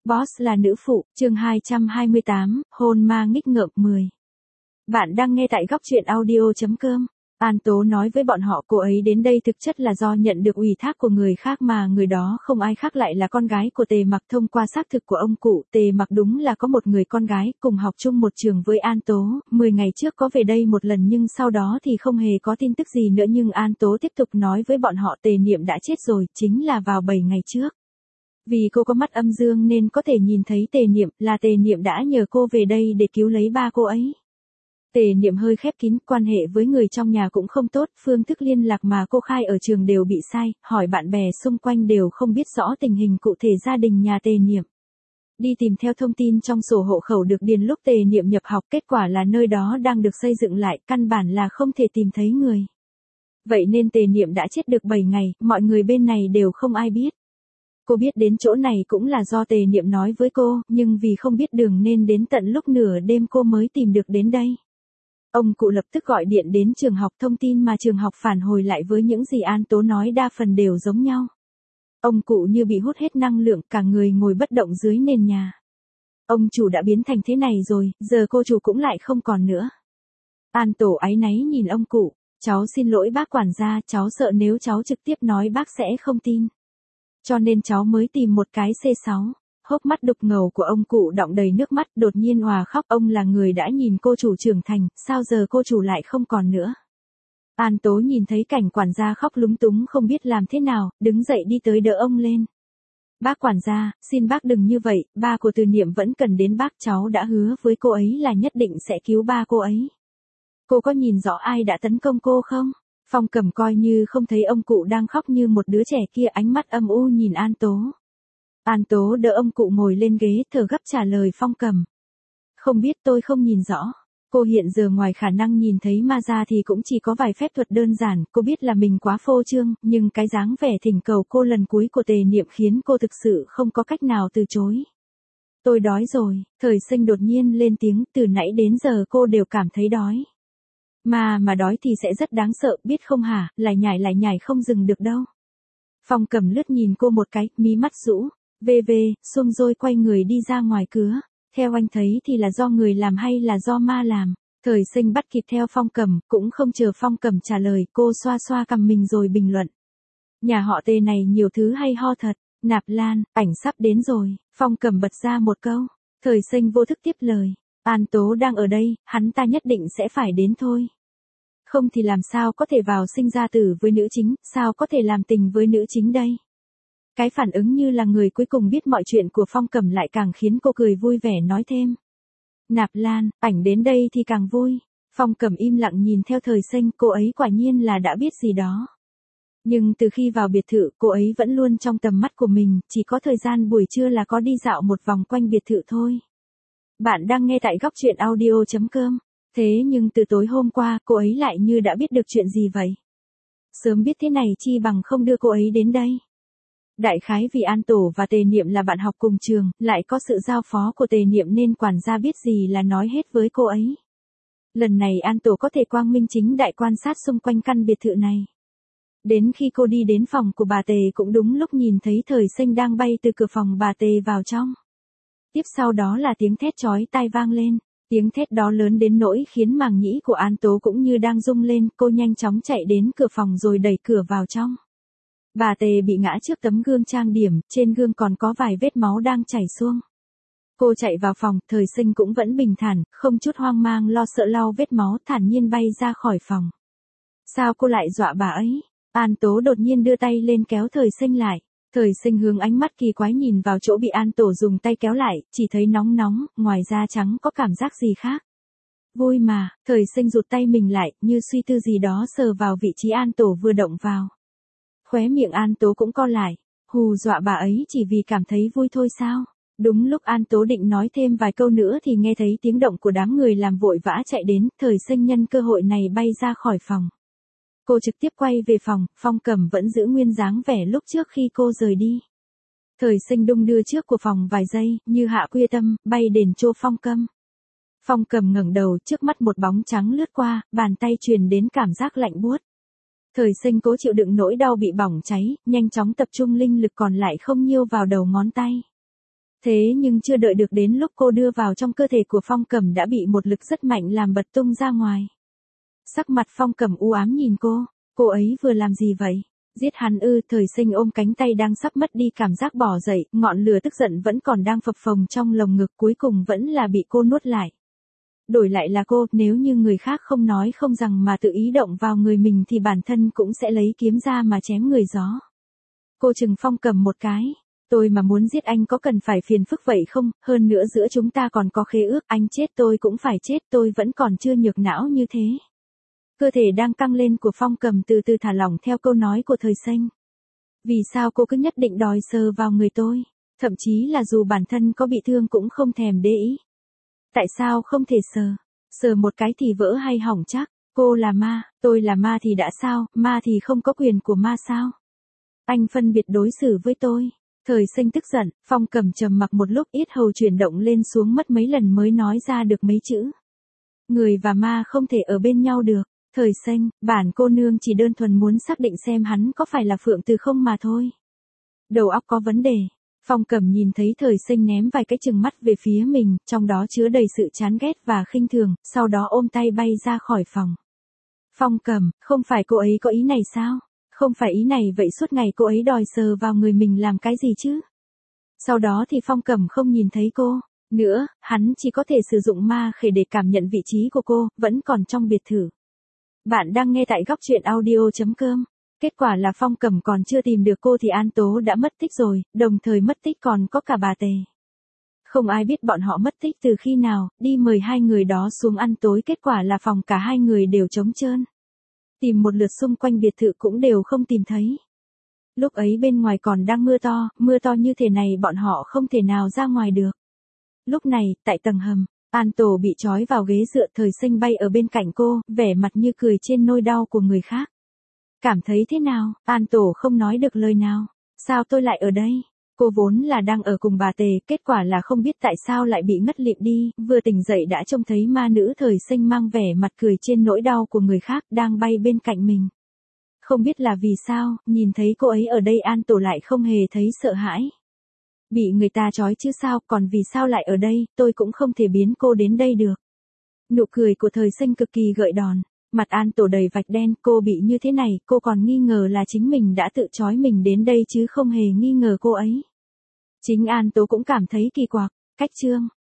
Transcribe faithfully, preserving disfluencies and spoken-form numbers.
Boss là nữ phụ, chương hai trăm hai mươi tám, hôn ma nghịch ngợm mười. Bạn đang nghe tại góc truyện audio.com. An Tố nói với bọn họ cô ấy đến đây thực chất là do nhận được ủy thác của người khác mà người đó không ai khác lại là con gái của Tề Mặc. Thông qua xác thực của ông cụ, Tề Mặc đúng là có một người con gái cùng học chung một trường với An Tố, mười ngày trước có về đây một lần nhưng sau đó thì không hề có tin tức gì nữa. Nhưng An Tố tiếp tục nói với bọn họ Tề Niệm đã chết rồi, chính là vào bảy ngày trước. Vì cô có mắt âm dương nên có thể nhìn thấy Tề Niệm, là Tề Niệm đã nhờ cô về đây để cứu lấy ba cô ấy. Tề Niệm hơi khép kín, quan hệ với người trong nhà cũng không tốt, phương thức liên lạc mà cô khai ở trường đều bị sai, hỏi bạn bè xung quanh đều không biết rõ tình hình cụ thể gia đình nhà Tề Niệm. Đi tìm theo thông tin trong sổ hộ khẩu được điền lúc Tề Niệm nhập học, kết quả là nơi đó đang được xây dựng lại, căn bản là không thể tìm thấy người. Vậy nên Tề Niệm đã chết được bảy ngày, mọi người bên này đều không ai biết. Cô biết đến chỗ này cũng là do Tề Niệm nói với cô, nhưng vì không biết đường nên đến tận lúc nửa đêm cô mới tìm được đến đây. Ông cụ lập tức gọi điện đến trường học, thông tin mà trường học phản hồi lại với những gì An Tố nói đa phần đều giống nhau. Ông cụ như bị hút hết năng lượng, cả người ngồi bất động dưới nền nhà. Ông chủ đã biến thành thế này rồi, giờ cô chủ cũng lại không còn nữa. An Tố áy náy nhìn ông cụ, cháu xin lỗi bác quản gia, cháu sợ nếu cháu trực tiếp nói bác sẽ không tin. Cho nên cháu mới tìm một cái xê sáu. Hốc mắt đục ngầu của ông cụ đọng đầy nước mắt, đột nhiên òa khóc. Ông là người đã nhìn cô chủ trưởng thành, sao giờ cô chủ lại không còn nữa. An Tố nhìn thấy cảnh quản gia khóc lúng túng không biết làm thế nào, đứng dậy đi tới đỡ ông lên. Bác quản gia, xin bác đừng như vậy, ba của Từ Niệm vẫn cần đến bác, cháu đã hứa với cô ấy là nhất định sẽ cứu ba cô ấy. Cô có nhìn rõ ai đã tấn công cô không? Phong Cầm coi như không thấy ông cụ đang khóc như một đứa trẻ kia, ánh mắt âm u nhìn An Tố. An Tố đỡ ông cụ ngồi lên ghế, thở gấp trả lời Phong Cầm. Không biết, tôi không nhìn rõ. Cô hiện giờ ngoài khả năng nhìn thấy ma ra thì cũng chỉ có vài phép thuật đơn giản, cô biết là mình quá phô trương, nhưng cái dáng vẻ thỉnh cầu cô lần cuối của Tề Niệm khiến cô thực sự không có cách nào từ chối. Tôi đói rồi, Thời Sinh đột nhiên lên tiếng, từ nãy đến giờ cô đều cảm thấy đói. Mà mà đói thì sẽ rất đáng sợ, biết không hả, lại nhảy lại nhảy không dừng được đâu. Phong Cầm lướt nhìn cô một cái, mí mắt rũ, vê vê, xuông rồi quay người đi ra ngoài cửa. Theo anh thấy thì là do người làm hay là do ma làm? Thời Sinh bắt kịp theo Phong Cầm, cũng không chờ Phong Cầm trả lời, cô xoa xoa cằm mình rồi bình luận. Nhà họ Tề này nhiều thứ hay ho thật. Nạp Lan, ảnh sắp đến rồi. Phong Cầm bật ra một câu. Thời Sinh vô thức tiếp lời. An Tố đang ở đây, hắn ta nhất định sẽ phải đến thôi. Không thì làm sao có thể vào sinh ra tử với nữ chính, sao có thể làm tình với nữ chính đây? Cái phản ứng như là người cuối cùng biết mọi chuyện của Phong Cầm lại càng khiến cô cười vui vẻ nói thêm. Nạp Lan, ảnh đến đây thì càng vui. Phong Cầm im lặng nhìn theo Thời Sinh, cô ấy quả nhiên là đã biết gì đó. Nhưng từ khi vào biệt thự, cô ấy vẫn luôn trong tầm mắt của mình, chỉ có thời gian buổi trưa là có đi dạo một vòng quanh biệt thự thôi. Bạn đang nghe tại góc truyện audio.com. Thế nhưng từ tối hôm qua, cô ấy lại như đã biết được chuyện gì vậy? Sớm biết thế này chi bằng không đưa cô ấy đến đây. Đại khái vì An Tổ và Tề Niệm là bạn học cùng trường, lại có sự giao phó của Tề Niệm nên quản gia biết gì là nói hết với cô ấy. Lần này An Tổ có thể quang minh chính đại quan sát xung quanh căn biệt thự này. Đến khi cô đi đến phòng của bà Tề cũng đúng lúc nhìn thấy Thời Sinh đang bay từ cửa phòng bà Tề vào trong. Tiếp sau đó là tiếng thét chói tai vang lên. Tiếng thét đó lớn đến nỗi khiến màng nhĩ của An Tố cũng như đang rung lên, cô nhanh chóng chạy đến cửa phòng rồi đẩy cửa vào trong. Bà Tề bị ngã trước tấm gương trang điểm, trên gương còn có vài vết máu đang chảy xuông. Cô chạy vào phòng, Thời Sinh cũng vẫn bình thản, không chút hoang mang lo sợ lau vết máu, thản nhiên bay ra khỏi phòng. Sao cô lại dọa bà ấy? An Tố đột nhiên đưa tay lên kéo Thời Sinh lại. Thời Sinh hướng ánh mắt kỳ quái nhìn vào chỗ bị An Tổ dùng tay kéo lại, chỉ thấy nóng nóng, ngoài da chẳng có cảm giác gì khác. Vui mà, Thời Sinh rụt tay mình lại, như suy tư gì đó sờ vào vị trí An Tổ vừa động vào. Khóe miệng An Tố cũng co lại, hù dọa bà ấy chỉ vì cảm thấy vui thôi sao? Đúng lúc An Tố định nói thêm vài câu nữa thì nghe thấy tiếng động của đám người làm vội vã chạy đến, Thời Sinh nhân cơ hội này bay ra khỏi phòng. Cô trực tiếp quay về phòng, Phong Cầm vẫn giữ nguyên dáng vẻ lúc trước khi cô rời đi. Thời Sinh đung đưa trước của phòng vài giây, như hạ quyết tâm, bay đến chỗ Phong Cầm. Phong Cầm ngẩng đầu, trước mắt một bóng trắng lướt qua, bàn tay truyền đến cảm giác lạnh buốt. Thời Sinh cố chịu đựng nỗi đau bị bỏng cháy, nhanh chóng tập trung linh lực còn lại không nhiêu vào đầu ngón tay. Thế nhưng chưa đợi được đến lúc cô đưa vào trong cơ thể của Phong Cẩm đã bị một lực rất mạnh làm bật tung ra ngoài. Sắc mặt Phong Cẩm u ám nhìn cô, cô ấy vừa làm gì vậy? Giết hắn ư? Thời Sinh ôm cánh tay đang sắp mất đi cảm giác bỏ dậy, ngọn lửa tức giận vẫn còn đang phập phồng trong lồng ngực, cuối cùng vẫn là bị cô nuốt lại. Đổi lại là cô, nếu như người khác không nói không rằng mà tự ý động vào người mình thì bản thân cũng sẽ lấy kiếm ra mà chém người gió. Cô chừng Phong Cẩm một cái. Tôi mà muốn giết anh có cần phải phiền phức vậy không? Hơn nữa giữa chúng ta còn có khế ước, anh chết tôi cũng phải chết, tôi vẫn còn chưa nhược não như thế. Cơ thể đang căng lên của Phong Cẩm từ từ thả lỏng theo câu nói của Thời Sinh. Vì sao cô cứ nhất định đòi sờ vào người tôi? Thậm chí là dù bản thân có bị thương cũng không thèm để ý. Tại sao không thể sờ? Sờ một cái thì vỡ hay hỏng chắc? Cô là ma, tôi là ma thì đã sao? Ma thì không có quyền của ma sao? Anh phân biệt đối xử với tôi. Thời Sinh tức giận, Phong Cẩm trầm mặc một lúc, yết hầu chuyển động lên xuống mất mấy lần mới nói ra được mấy chữ. Người và ma không thể ở bên nhau được. Thời Sinh, bản cô nương chỉ đơn thuần muốn xác định xem hắn có phải là Phượng Từ không mà thôi. Đầu óc có vấn đề. Phong Cẩm nhìn thấy Thời Sinh ném vài cái chừng mắt về phía mình, trong đó chứa đầy sự chán ghét và khinh thường, sau đó ôm tay bay ra khỏi phòng. Phong Cẩm, không phải cô ấy có ý này sao? Không phải ý này vậy suốt ngày cô ấy đòi sờ vào người mình làm cái gì chứ? Sau đó thì Phong Cẩm không nhìn thấy cô nữa, hắn chỉ có thể sử dụng ma khế để cảm nhận vị trí của cô, vẫn còn trong biệt thự. Bạn đang nghe tại góc truyện audio chấm com. Kết quả là Phong Cẩm còn chưa tìm được cô thì An Tố đã mất tích rồi, đồng thời mất tích còn có cả bà Tề. Không ai biết bọn họ mất tích từ khi nào, đi mời hai người đó xuống ăn tối, kết quả là phòng cả hai người đều trống trơn. Tìm một lượt xung quanh biệt thự cũng đều không tìm thấy. Lúc ấy bên ngoài còn đang mưa to, mưa to như thế này bọn họ không thể nào ra ngoài được. Lúc này, tại tầng hầm, An Tổ bị trói vào ghế dựa, Thời Sinh bay ở bên cạnh cô, vẻ mặt như cười trên nỗi đau của người khác. Cảm thấy thế nào? An Tổ không nói được lời nào. Sao tôi lại ở đây? Cô vốn là đang ở cùng bà Tề, kết quả là không biết tại sao lại bị ngất lịm đi, vừa tỉnh dậy đã trông thấy ma nữ Thời Sinh mang vẻ mặt cười trên nỗi đau của người khác đang bay bên cạnh mình. Không biết là vì sao, nhìn thấy cô ấy ở đây An Tổ lại không hề thấy sợ hãi. Bị người ta trói chứ sao, còn vì sao lại ở đây, tôi cũng không thể biến cô đến đây được. Nụ cười của Thời Sinh cực kỳ gợi đòn, mặt An Tổ đầy vạch đen, cô bị như thế này, cô còn nghi ngờ là chính mình đã tự trói mình đến đây chứ không hề nghi ngờ cô ấy. Chính An Tố cũng cảm thấy kỳ quặc, cách chương.